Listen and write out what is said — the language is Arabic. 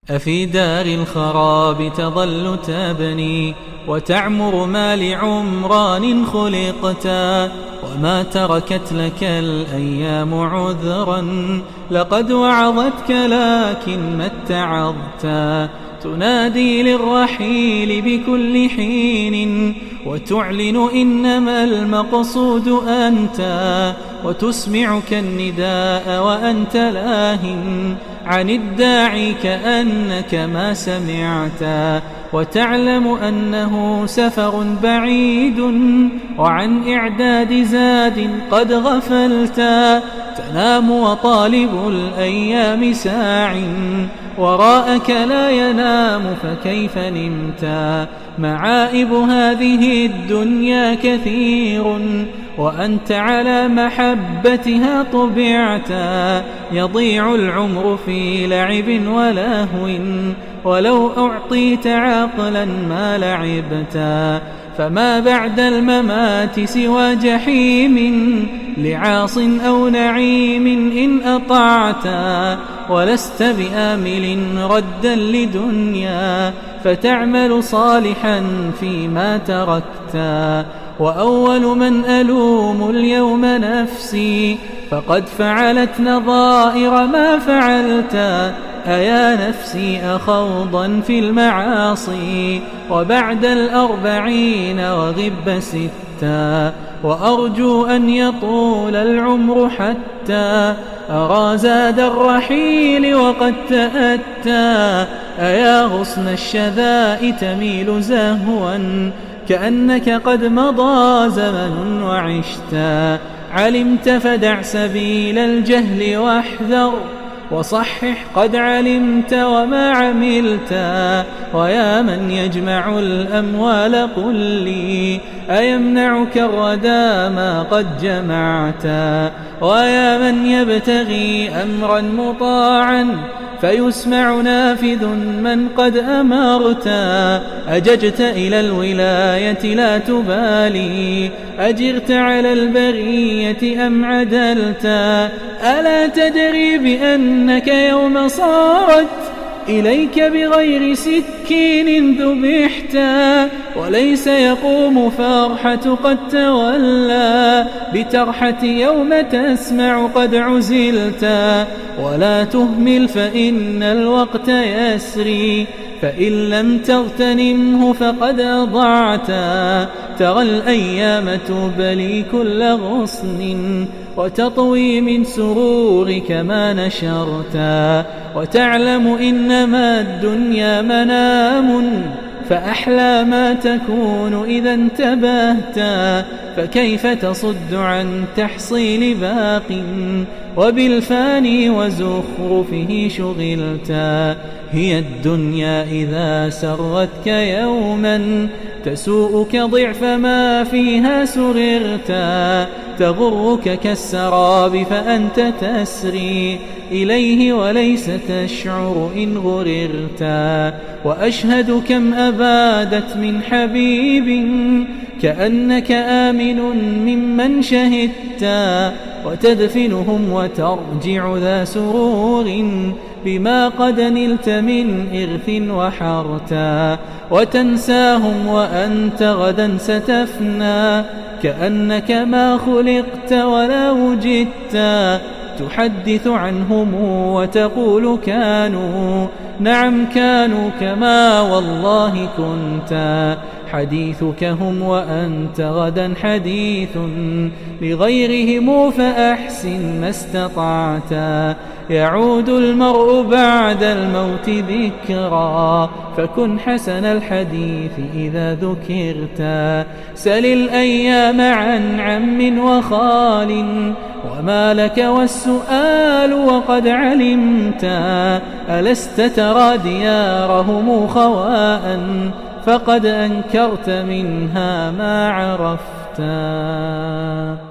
أفي دار الخراب تظل تبني وتعمر ما لعمران خلقتا، وما تركت لك الأيام عذرا لقد وعظتك لكن ما اتعظتا. تنادي للرحيل بكل حين وتعلن إنما المقصود أنت، وتسمعك النداء وأنت لاهٍ عن الداعي كأنك ما سمعتا، وتعلم أنه سفر بعيد وعن إعداد زاد قد غفلتا. تنام وطالب الأيام ساع وراءك لا ينام فكيف نمتا. معائب هذه الدنيا كثير وأنت على محبتها طبعتا. يضيع العمر في لعب ولهو ولو أعطيت عقلا ما لعبتا. فما بعد الممات سوى جحيم لعاص أو نعيم إن أطعتا. ولست بآمل ردا لدنيا فتعمل صالحا فيما تركتا. وأول من ألوم اليوم نفسي فقد فعلت نظائر ما فعلتا. أيا نفسي أخوضا في المعاصي وبعد 40 وغب 6، وأرجو أن يطول العمر حتى أرى زاد الرحيل وقد تأتى. أيا غصن الشذاء تميل زهوا كأنك قد مضى زمن وعشتا. علمت فدع سبيل الجهل واحذر وصحح قد علمت وما عملتا. ويا من يجمع الأموال قل لي أيمنعك الردى ما قد جمعتا. ويا من يبتغي أمرا مطاعا فيسمع نافذ من قد أمرتا. أججت إلى الولاية لا تبالي أجرت على البرية أم عدلتا. ألا تدري بأنك يوم صارت إليك بغير سكين ذبحتا. وليس يقوم فرحة قد تولى بترحة يوم تسمع قد عزلتا. ولا تهمل فإن الوقت يسري فإن لم تغتنمه فقد أضعتا. ترى الأيام تبلي كل غصن وتطوي من سرورك ما نشرتا. وتعلم إنما الدنيا منام فأحلى ما تكون إذا انتبهتا. فكيف تصد عن تحصيل باق وبالفاني وزخرفه شغلتا. هي الدنيا إذا سرتك يوما تسوءك ضعف ما فيها سررتا. تغرك كالسراب فأنت تسري إليه وليس تشعر إن غررتا. وأشهد كم أبادت من حبيب كأنك آمن ممن شهدتا. وتدفنهم وترجع ذا سرور بما قد نلت من إرث وحرتا. وتنساهم وأنت غدا ستفنى كأنك ما خلقت ولا وجدتا. تحدث عنهم وتقول كانوا نعم كانوا كما والله كنتا. حديثك هم وأنت غدا حديث لغيرهم فأحسن ما استطعتا. يعود المرء بعد الموت ذكرى فكن حسن الحديث إذا ذكرتا. سل الأيام عن عم وخال وما لك والسؤال وقد علمتا. ألست ترى ديارهم خواء فقد أنكرت منها ما عرفتا.